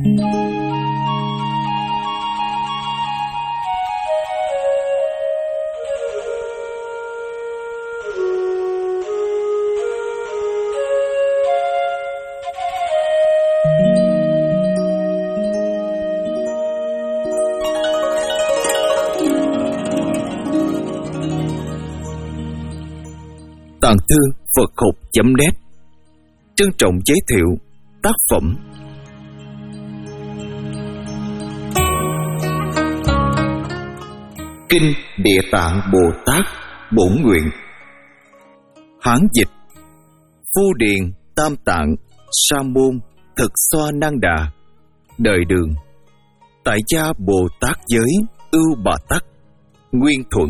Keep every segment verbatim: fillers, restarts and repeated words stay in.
Tàng thư Phật học chấm net trân trọng giới thiệu tác phẩm Kinh Địa Tạng Bồ Tát Bổn Nguyện. Hán dịch: Phu Điền Tam Tạng Sa Môn Thực Xoa Năng Đà. Đời Đường. Tại gia Bồ Tát Giới Ưu Bà Tắc. Nguyên Thuận.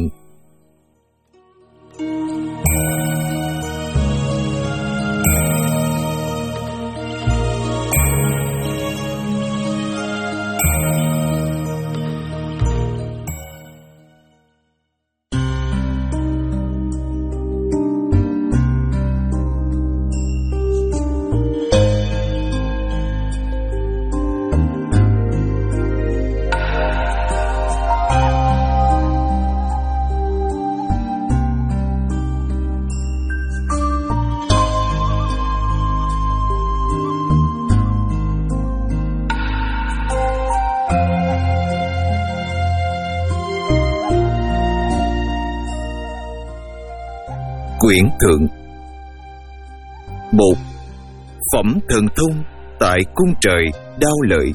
Quyển Thượng. Một. Phẩm Thần Thông tại cung trời Đao Lợi.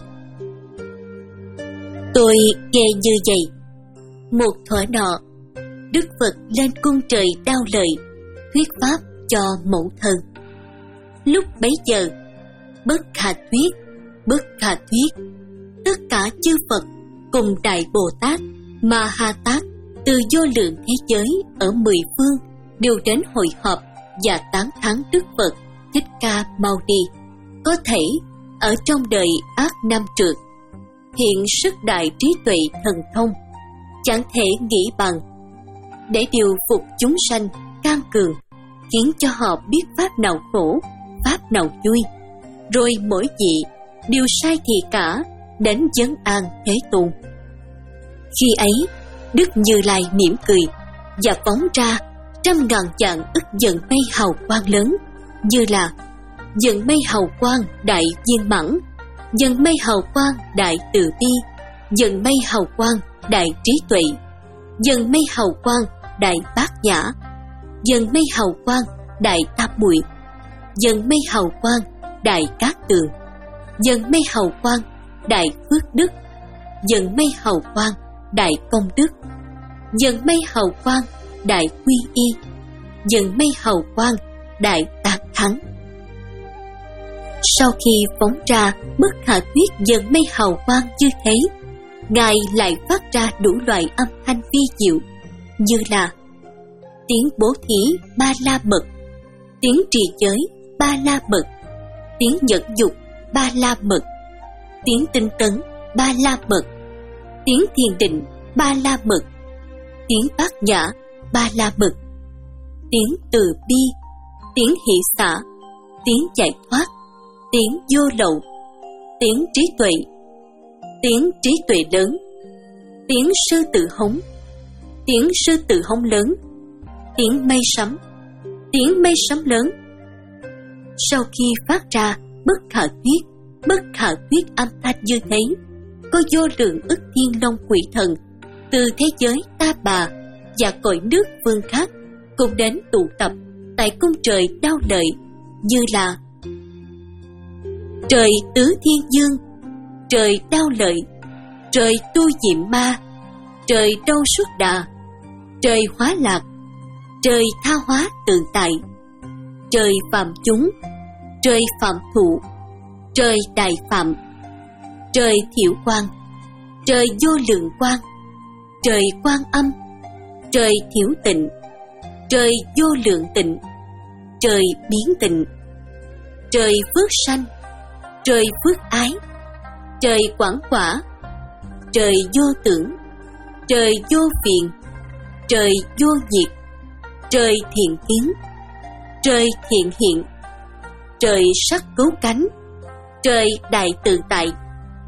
Tôi nghe như vậy. Một thuở nọ, Đức Phật lên cung trời Đao Lợi thuyết pháp cho mẫu thân. Lúc bấy giờ, Bất Khả Thuyết, Bất Khả Thuyết, tất cả chư Phật cùng Đại Bồ Tát, Ma Ha Tát từ vô lượng thế giới ở mười phương đều đến hội họp và tán thán Đức Phật Thích Ca Mâu Ni có thể ở trong đời ác nam trượt, hiện sức đại trí tuệ thần thông, chẳng thể nghĩ bằng, để điều phục chúng sanh can cường, khiến cho họ biết pháp nào khổ, pháp nào vui, rồi mỗi vị đều sai thì cả đến vấn an Thế Tôn. Khi ấy, Đức Như Lai mỉm cười và phóng ra trăm ngàn vạn ức dần mây hào quang lớn, như là dần mây hào quang đại viên mãn, dần mây hào quang đại từ bi, dần mây hào quang đại trí tuệ, dần mây hào quang đại bát nhã, dần mây hào quang đại tam muội, dần mây hào quang đại cát tường, dần mây hào quang đại phước đức, dần mây hào quang đại công đức, dần mây hào quang đại quy y, dần mây hào quang đại tán thắng. Sau khi phóng ra Bất Khả Thuyết dần mây hào quang như thế, Ngài lại phát ra đủ loại âm thanh vi diệu, như là tiếng bố thí ba la mật, tiếng trì giới ba la mật, tiếng nhẫn dục ba la mật, tiếng tinh tấn ba la mật, tiếng thiền định ba la mật, tiếng bát nhã ba la mật, tiếng từ bi, tiếng hỷ xả, tiếng giải thoát, tiếng vô lậu, tiếng trí tuệ, tiếng trí tuệ lớn, tiếng sư tử hống, tiếng sư tử hống lớn, tiếng mây sấm, tiếng mây sấm lớn. Sau khi phát ra Bất Khả Thuyết, Bất Khả Thuyết âm thanh như thế, có vô lượng ức thiên long quỷ thần từ thế giới Ta Bà và cõi nước phương khác cùng đến tụ tập tại cung trời Đao Lợi, như là trời Tứ Thiên Dương, trời Đao Lợi, trời Tu Diệm Ma, trời Đâu Xuất Đà, trời Hóa Lạc, trời Tha Hóa Tự Tại, trời Phạm Chúng, trời Phạm Thụ, trời Đại Phạm, trời Thiệu Quang, trời Vô Lượng Quang, trời Quan Âm, trời Thiểu Tịnh, trời Vô Lượng Tịnh, trời Biến Tịnh, trời Phước Sanh, trời Phước Ái, trời Quảng Quả, trời Vô Tưởng, trời Vô Phiền, trời Vô Diệt, trời Thiện Kiến, trời Thiện Hiện, trời Sắc Cấu Cánh, trời Đại Tự Tại,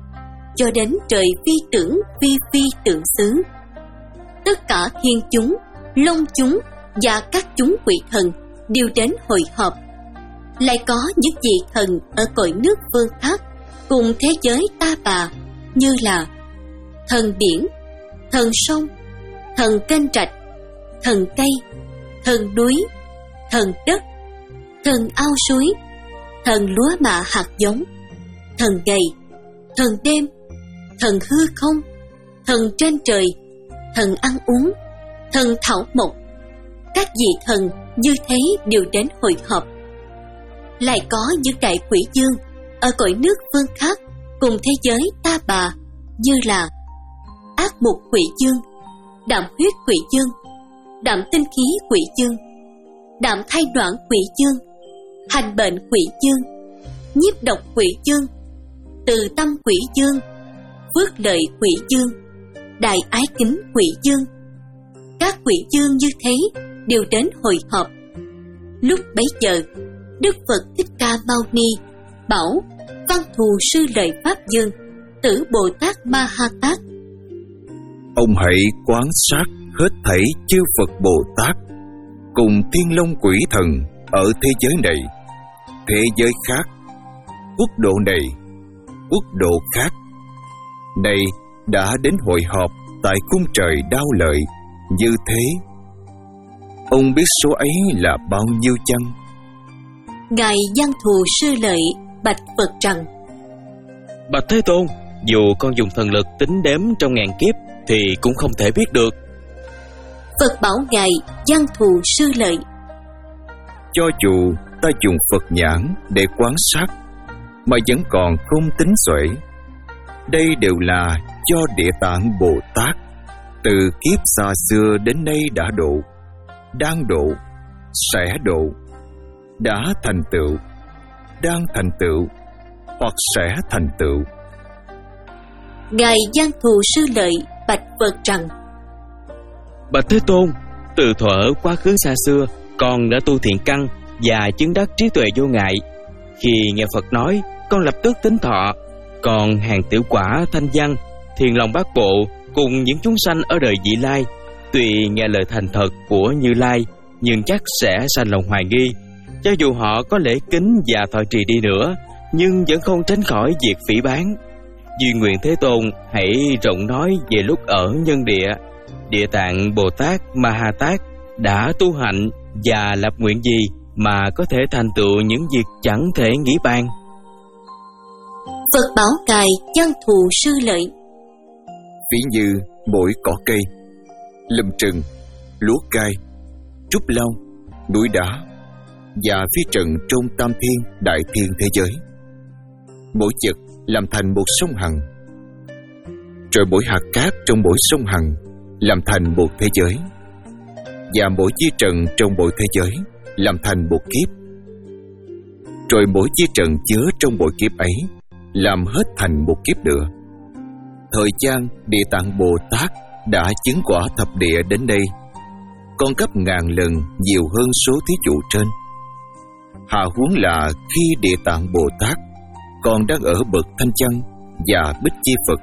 cho đến trời phi tưởng phi phi tượng xứ. Tất cả thiên chúng, long chúng và các chúng quỷ thần đều đến hội họp. Lại có những vị thần ở cõi nước phương thác cùng thế giới ta bà, như là thần biển, thần sông, thần kênh rạch, thần cây, thần núi, thần đất, thần ao suối, thần lúa mạ hạt giống, thần ngày, thần đêm, thần hư không, thần trên trời, thần ăn uống, thần thảo mộc. Các vị thần như thế đều đến hội họp. Lại có những đại quỷ dương ở cõi nước phương khác cùng thế giới ta bà, như là ác mục quỷ dương, đạm huyết quỷ dương, đạm tinh khí quỷ dương, đạm thai đoạn quỷ dương, hành bệnh quỷ dương, nhiếp độc quỷ dương, từ tâm quỷ dương, phước lợi quỷ dương, đại ái kính quỷ dương. Các quỷ dương như thế đều đến hội họp. Lúc bấy giờ, Đức Phật Thích Ca Mâu Ni bảo Văn Thù Sư Lợi Pháp Dương, Tử Bồ Tát Ma Ha Tát: ông hãy quán sát hết thảy chư Phật Bồ Tát cùng thiên long quỷ thần ở thế giới này, thế giới khác, quốc độ này, quốc độ khác, này đã đến hội họp tại cung trời Đao Lợi như thế. Ông biết số ấy là bao nhiêu chăng? Ngài Văn Thù Sư Lợi bạch Phật rằng: Bạch Thế Tôn, dù con dùng thần lực tính đếm trong ngàn kiếp thì cũng không thể biết được. Phật bảo Ngài Văn Thù Sư Lợi: cho dù ta dùng Phật nhãn để quan sát mà vẫn còn không tính xuể. Đây đều là do Địa Tạng Bồ Tát từ kiếp xa xưa đến nay đã độ, đang độ, sẽ độ, đã thành tựu, đang thành tựu hoặc sẽ thành tựu. Ngài Văn Thù Sư Lợi bạch Phật rằng: Bạch Thế Tôn, từ thuở quá khứ xa xưa, con đã tu thiện căn và chứng đắc trí tuệ vô ngại. Khi nghe Phật nói, con lập tức tính thọ. Còn hàng tiểu quả thanh văn, thiền lòng bát bộ cùng những chúng sanh ở đời vị lai, tuy nghe lời thành thật của Như Lai, nhưng chắc sẽ sanh lòng hoài nghi. Cho dù họ có lễ kính và thọ trì đi nữa, nhưng vẫn không tránh khỏi việc phỉ báng. Duy nguyện Thế Tôn hãy rộng nói về lúc ở nhân địa, Địa Tạng Bồ Tát Ma Ha Tát đã tu hạnh và lập nguyện gì mà có thể thành tựu những việc chẳng thể nghĩ bàn. Phật bảo Ngài Văn Thù Sư Lợi: ví như mỗi cỏ cây, lâm trừng, lúa cay, trúc long, núi đá và phi trần trong tam thiên đại thiên thế giới, mỗi vật làm thành một sông Hằng, rồi mỗi hạt cát trong mỗi sông Hằng làm thành một thế giới, và mỗi chi trần trong mỗi thế giới làm thành một kiếp, rồi mỗi chi trần chứa trong mỗi kiếp ấy làm hết thành một kiếp nữa. Thời gian Địa Tạng Bồ Tát đã chứng quả thập địa đến đây, còn gấp ngàn lần nhiều hơn số thí dụ trên. Hạ huống là khi Địa Tạng Bồ Tát còn đang ở bậc Thanh Chân và Bích Chi Phật.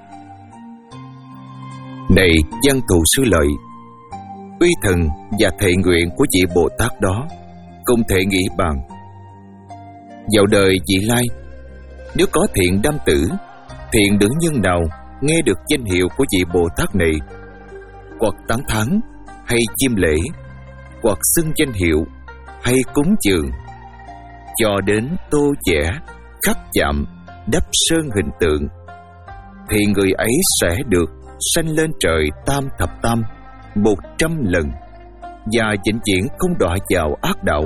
Này Văn Thù Sư Lợi, uy thần và thệ nguyện của vị Bồ Tát đó không thể nghĩ bàn. Vào đời vị lai, nếu có thiện nam tử, thiện nữ nhân nào nghe được danh hiệu của vị Bồ Tát này, hoặc tán thán hay chiêm lễ, hoặc xưng danh hiệu hay cúng dường, cho đến tô vẽ, khắc chạm, đắp sơn hình tượng, thì người ấy sẽ được sanh lên trời tam thập tam một trăm lần và vĩnh viễn không đọa vào ác đạo.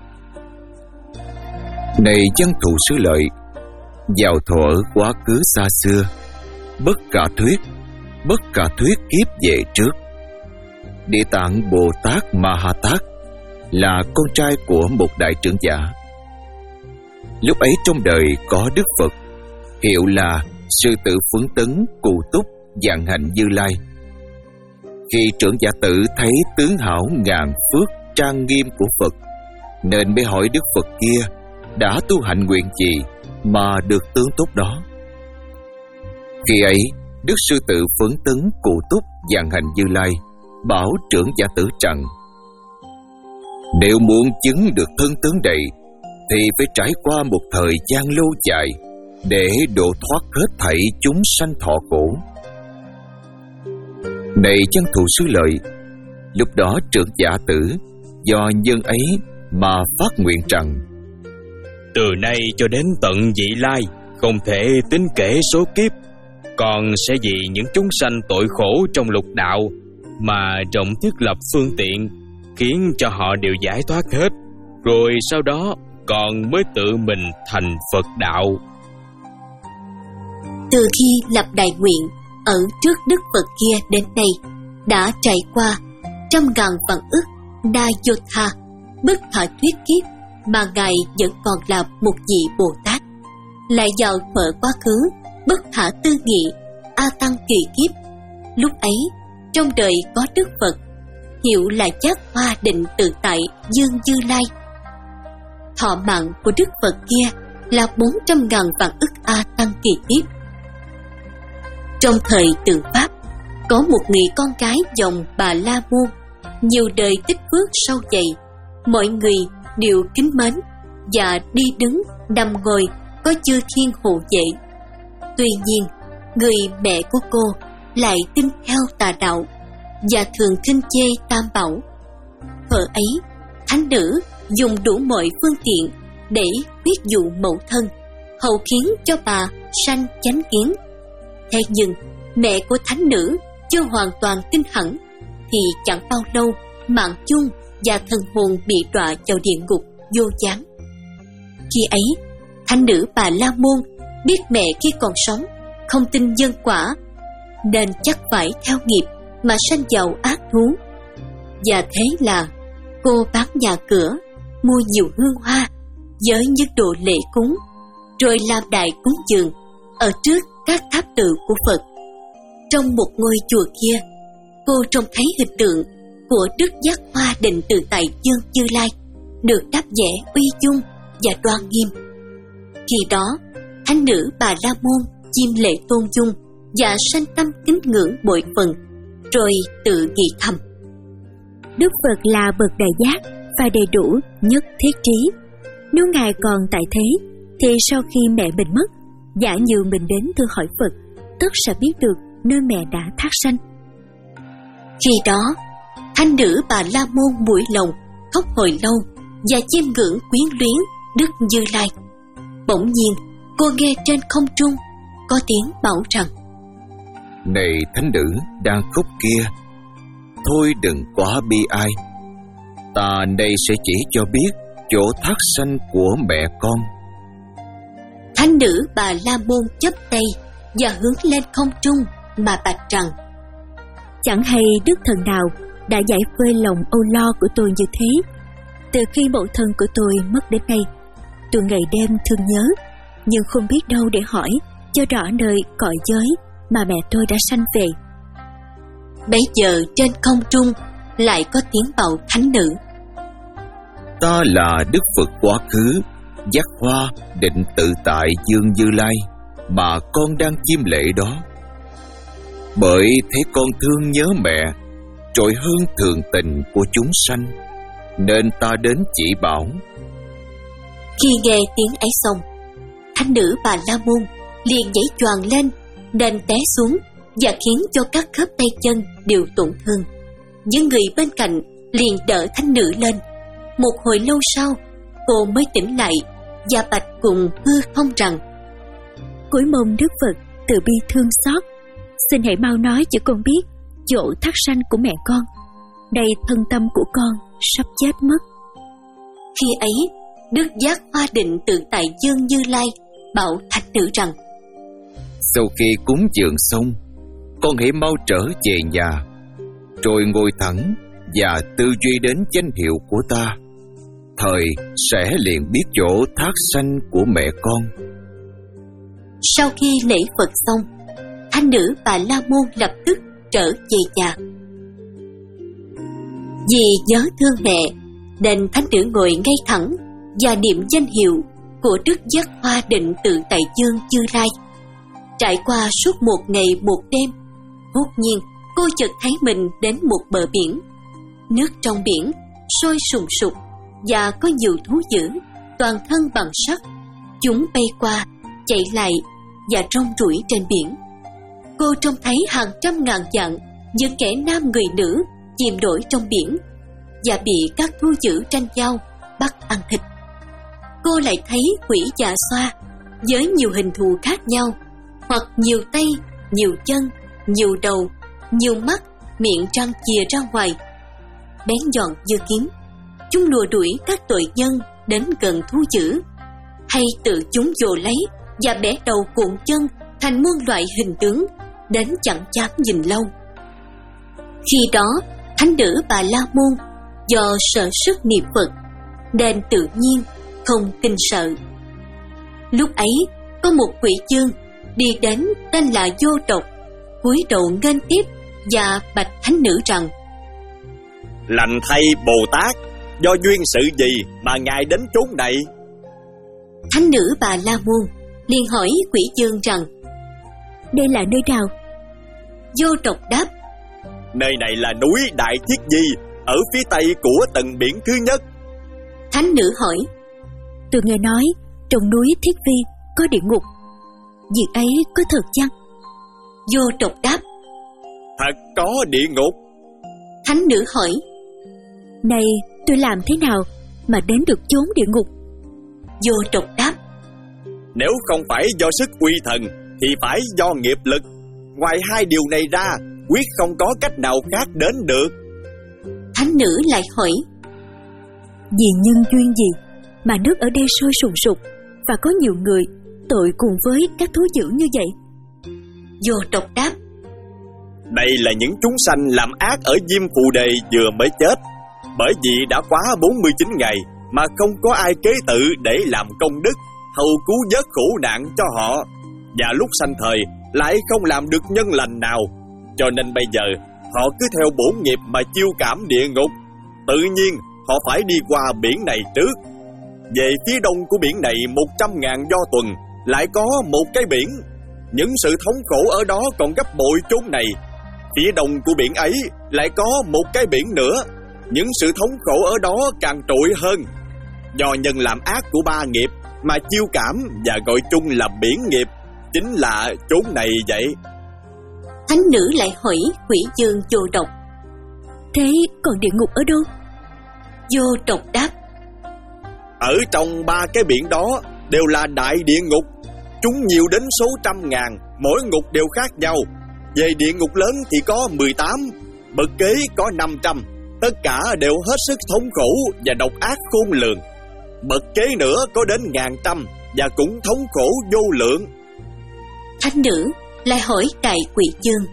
Này Văn Thù Sư Lợi, vào thuở quá khứ xa xưa, bất cả thuyết, bất cả thuyết kiếp về trước, Địa Tạng Bồ Tát Ma Ha Tát là con trai của một đại trưởng giả. Lúc ấy trong đời có Đức Phật, hiệu là Sư Tử Phấn Tấn Cù Túc Vạn Hạnh Như Lai. Khi trưởng giả tử thấy tướng hảo ngàn phước trang nghiêm của Phật, nên mới hỏi Đức Phật kia đã tu hạnh nguyện gì mà được tướng tốt đó. Khi ấy, Đức Sư Tử Phấn Tấn Cụ Túc Vạn Hành Như Lai bảo trưởng giả Tử rằng: nếu muốn chứng được thân tướng đầy thì phải trải qua một thời gian lâu dài để độ thoát hết thảy chúng sanh thọ khổ. Này chân thù xứ lợi, lúc đó trưởng giả Tử do nhân ấy mà phát nguyện rằng: từ nay cho đến tận vị lai, không thể tính kể số kiếp, con sẽ vì những chúng sanh tội khổ trong lục đạo mà rộng thiết lập phương tiện, khiến cho họ đều giải thoát hết, rồi sau đó con mới tự mình thành Phật đạo. Từ khi lập đại nguyện ở trước Đức Phật kia đến nay, đã trải qua trăm ngàn vạn ức na vô tha bất khả thuyết kiếp mà Ngài vẫn còn là một vị Bồ Tát. Lại vào thuở quá khứ bất khả tư nghị A Tăng kỳ kiếp, lúc ấy trong đời có Đức Phật, hiệu là Giác Hoa Định Tự Tại Dương Như Lai. Thọ mạng của Đức Phật kia là bốn trăm ngàn vạn ức A Tăng kỳ kiếp. Trong thời Tượng Pháp, có một người con gái dòng Bà La Môn, nhiều đời tích phước sâu dày, mọi người đều kính mến và đi đứng nằm ngồi có chư thiên hộ vệ. Tuy nhiên, người mẹ của cô lại tin theo tà đạo và thường khinh chê Tam Bảo. Thuở ấy, thánh nữ dùng đủ mọi phương tiện để huyết dụ mẫu thân, hầu khiến cho bà sanh chánh kiến. Thế nhưng mẹ của thánh nữ chưa hoàn toàn tin hẳn, thì chẳng bao lâu mạng chung và thần hồn bị đọa vào địa ngục vô gián. Khi ấy, thánh nữ Bà La Môn biết mẹ khi còn sống không tin nhân quả, nên chắc phải theo nghiệp mà sanh vào ác thú. Và thế là cô bán nhà cửa, mua nhiều hương hoa với những đồ lễ cúng, rồi làm đại cúng dường ở trước các tháp tự của Phật. Trong một ngôi chùa kia, cô trông thấy hình tượng của Đức Giác Hoa Định Tự Tại Dương Như Lai được đáp vẽ uy dung và đoan nghiêm. Khi đó, thánh nữ Bà La Môn chiêm lễ tôn dung và sanh tâm kính ngưỡng bội phần, rồi tự nghĩ thầm: Đức Phật là bậc đại giác và đầy đủ nhất thiết trí. Nếu Ngài còn tại thế, thì sau khi mẹ mình mất, giả như mình đến thưa hỏi Phật, tất sẽ biết được nơi mẹ đã thác sanh. Khi đó, thánh nữ Bà La Môn mũi lòng khóc hồi lâu và chiêm ngưỡng quyến luyến Đức Như Lai. Bỗng nhiên, cô nghe trên không trung có tiếng bảo rằng: này thánh nữ đang khóc kia, thôi đừng quá bi ai. Ta đây sẽ chỉ cho biết chỗ thác sanh của mẹ con. Thánh nữ Bà La Môn chắp tay và hướng lên không trung mà bạch rằng: chẳng hay đức thần nào đã giải vơi lòng âu lo của tôi như thế. Từ khi mẫu thân của tôi mất đến nay, tôi ngày đêm thương nhớ, nhưng không biết đâu để hỏi cho rõ nơi cõi giới mà mẹ tôi đã sanh về. Bấy giờ trên không trung lại có tiếng bảo thánh nữ: ta là Đức Phật quá khứ, Giác Hoa Định Tự Tại Dương Như Lai mà con đang chiêm lễ đó. Bởi thế con thương nhớ mẹ trội hơn thường tình của chúng sanh, nên ta đến chỉ bảo. Khi nghe tiếng ấy xong, thánh nữ Bà La Môn liền nhảy choàng lên, nên té xuống và khiến cho các khớp tay chân đều tổn thương. Những người bên cạnh liền đỡ thánh nữ lên. Một hồi lâu sau, cô mới tỉnh lại và bạch cùng hư không rằng: cúi mong Đức Phật từ bi thương xót, xin hãy mau nói cho con biết chỗ thác sanh của mẹ con. Đây thân tâm của con sắp chết mất. Khi ấy, Đức Giác Hoa Định Tự Tại Dương Như Lai bảo thánh nữ rằng: sau khi cúng dường xong, con hãy mau trở về nhà, rồi ngồi thẳng và tư duy đến danh hiệu của ta. Thời sẽ liền biết chỗ thác sanh của mẹ con. Sau khi lễ Phật xong, thánh nữ Bà La Môn lập tức trở về nhà. Vì nhớ thương mẹ, nên thánh nữ ngồi ngay thẳng và niệm danh hiệu của Đức Giác Hoa Định Tự Tại Dương Như Lai. Trải qua suốt một ngày một đêm, bỗng nhiên cô chợt thấy mình đến một bờ biển. Nước trong biển sôi sùng sục và có nhiều thú dữ, toàn thân bằng sắt. Chúng bay qua, chạy lại và rong ruổi trên biển. Cô trông thấy hàng trăm ngàn vạn những kẻ nam người nữ chìm nổi trong biển và bị các thú dữ tranh nhau bắt ăn thịt. Cô lại thấy quỷ già xoa với nhiều hình thù khác nhau, hoặc nhiều tay, nhiều chân, nhiều đầu, nhiều mắt, miệng răng chìa ra ngoài, bén nhọn như kiếm. Chúng lùa đuổi các tội nhân đến gần thú dữ, hay tự chúng vồ lấy và bẻ đầu cuộn chân thành muôn loại hình tướng, đến chẳng dám nhìn lâu. Khi đó, thánh nữ Bà La Môn do sợ sức niệm Phật nên tự nhiên không kinh sợ. Lúc ấy, có một quỷ vương đi đến tên là Vô Độc, cúi đầu nghênh tiếp và bạch thánh nữ rằng: Lành thay Bồ Tát, do duyên sự gì mà ngài đến chốn này? Thánh nữ Bà La Môn liền hỏi quỷ vương rằng: Đây là nơi nào? Vô Độc đáp: Nơi này là núi Đại Thiết Di, ở phía tây của tầng biển thứ nhất. Thánh nữ hỏi: Tôi nghe nói trong núi Thiết Vi có địa ngục, việc ấy có thật chăng? Vô Độc đáp: Thật có địa ngục. Thánh nữ hỏi: Này, tôi làm thế nào mà đến được chốn địa ngục? Vô Độc đáp: Nếu không phải do sức uy thần thì phải do nghiệp lực. Ngoài hai điều này ra, quyết không có cách nào khác đến được. Thánh nữ lại hỏi: Vì nhân duyên gì mà nước ở đây sôi sùng sục và có nhiều người tội cùng với các thú dữ như vậy? Vô Độc đáp: Đây là những chúng sanh làm ác ở Diêm Phù Đề vừa mới chết. Bởi vì đã quá bốn mươi chín ngày mà không có ai kế tự để làm công đức, hầu cứu vớt khổ nạn cho họ. Và lúc sanh thời lại không làm được nhân lành nào, cho nên bây giờ họ cứ theo bổn nghiệp mà chiêu cảm địa ngục. Tự nhiên họ phải đi qua biển này trước. Về phía đông của biển này một trăm ngàn do tuần lại có một cái biển. Những sự thống khổ ở đó còn gấp bội chốn này. Phía đông của biển ấy lại có một cái biển nữa. Những sự thống khổ ở đó càng trội hơn. Do nhân làm ác của ba nghiệp mà chiêu cảm và gọi chung là biển nghiệp, chính là chốn này vậy. Thánh nữ lại hỏi quỷ vương Vô Độc: Thế còn địa ngục ở đâu? Vô Độc đáp: Ở trong ba cái biển đó đều là đại địa ngục. Chúng nhiều đến số trăm ngàn, mỗi ngục đều khác nhau. Về địa ngục lớn thì có mười tám, bậc kế có năm trăm. Tất cả đều hết sức thống khổ và độc ác khôn lường. Bậc kế nữa có đến ngàn trăm và cũng thống khổ vô lượng. Thánh nữ lại hỏi đại quỷ vương: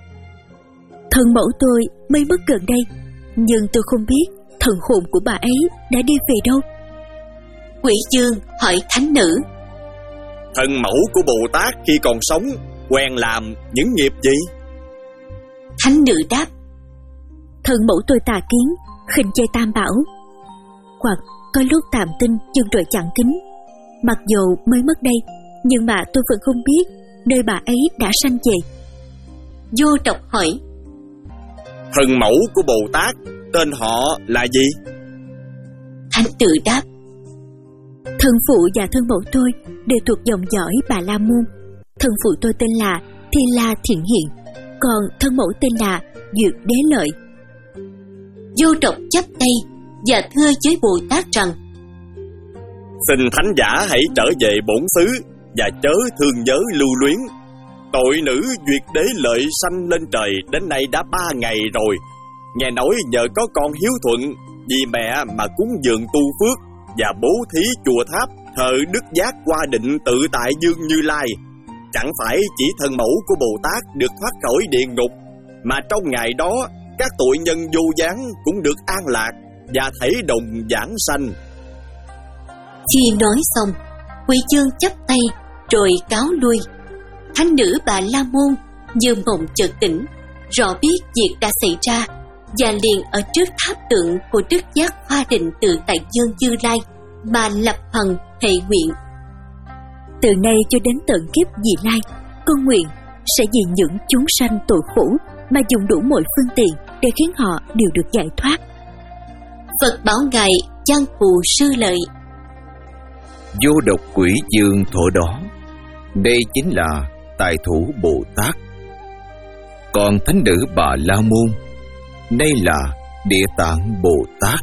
Thần mẫu tôi mới mất gần đây, nhưng tôi không biết thần hồn của bà ấy đã đi về đâu. Quỷ vương hỏi thánh nữ: Thần mẫu của Bồ Tát khi còn sống quen làm những nghiệp gì? Thánh nữ đáp: Thần mẫu tôi tà kiến, khinh chơi tam bảo, hoặc có lúc tàm tinh nhưng rồi chẳng kính. Mặc dù mới mất đây, nhưng mà tôi vẫn không biết nơi bà ấy đã sanh về. Vô Độc hỏi: Thần mẫu của Bồ Tát tên họ là gì? Thánh nữ đáp: Thân phụ và thân mẫu tôi đều thuộc dòng dõi Bà La Môn. Thân phụ tôi tên là Thi La Thiện Hiện, còn thân mẫu tên là Duyệt Đế Lợi. Vô Độc chắp tay và thưa với Bồ Tát rằng: Xin thánh giả hãy trở về bổn xứ và chớ thương nhớ lưu luyến. Tội nữ Duyệt Đế Lợi sanh lên trời đến nay đã ba ngày rồi. Nghe nói nhờ có con hiếu thuận, vì mẹ mà cúng dường tu phước và bố thí chùa tháp thờ Đức Giác Qua Định Tự Tại Dương Như Lai. Chẳng phải chỉ thân mẫu của Bồ Tát được thoát khỏi địa ngục, mà trong ngày đó các tội nhân vô gián cũng được an lạc và thể đồng giảng sanh. Khi nói xong, quỷ vương chắp tay rồi cáo lui. Thánh nữ Bà La Môn như mộng chợt tỉnh, rõ biết việc đã xảy ra, và liền ở trước tháp tượng của Đức Giác Hoa Định Tự Tại Dương Như Lai mà lập hằng thệ nguyện: Từ nay cho đến tận kiếp vị lai, con nguyện sẽ vì những chúng sanh tội khổ mà dùng đủ mọi phương tiện để khiến họ đều được giải thoát. Phật bảo ngài chan phù sư lợi. Vô độc quỷ dương thổ đó, đây chính là Tài Thủ Bồ Tát. Còn thánh nữ Bà La Môn, đây là Địa Tạng Bồ Tát.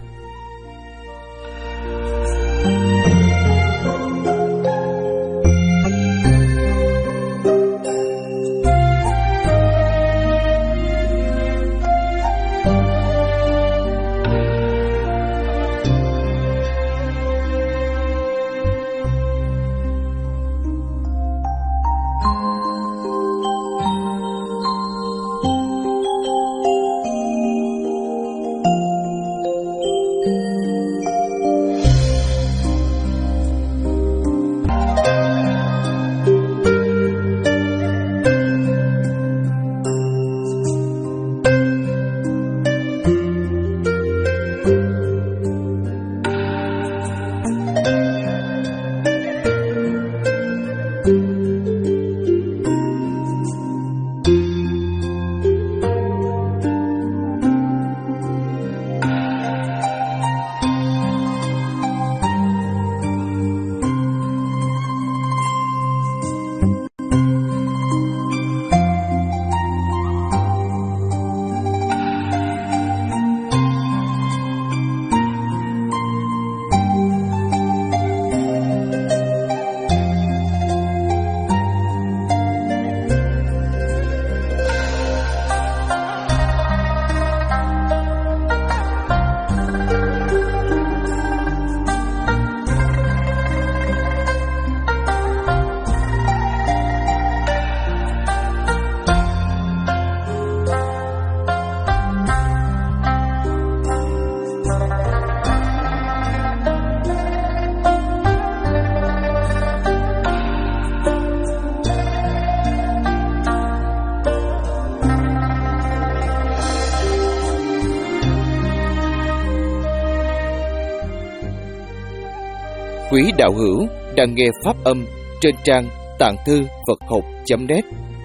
Quý đạo hữu đang nghe pháp âm trên trang tạng thư Phật học chấm net.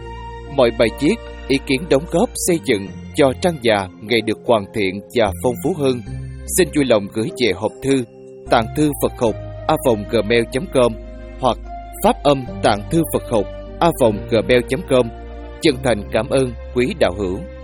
Mọi bài viết, ý kiến đóng góp xây dựng cho trang già ngày được hoàn thiện và phong phú hơn, xin vui lòng gửi về hộp thư tạng thư Phật học a vòng gmail chấm com hoặc pháp âm tạng thư Phật học a vòng gmail chấm com. Chân thành cảm ơn quý đạo hữu.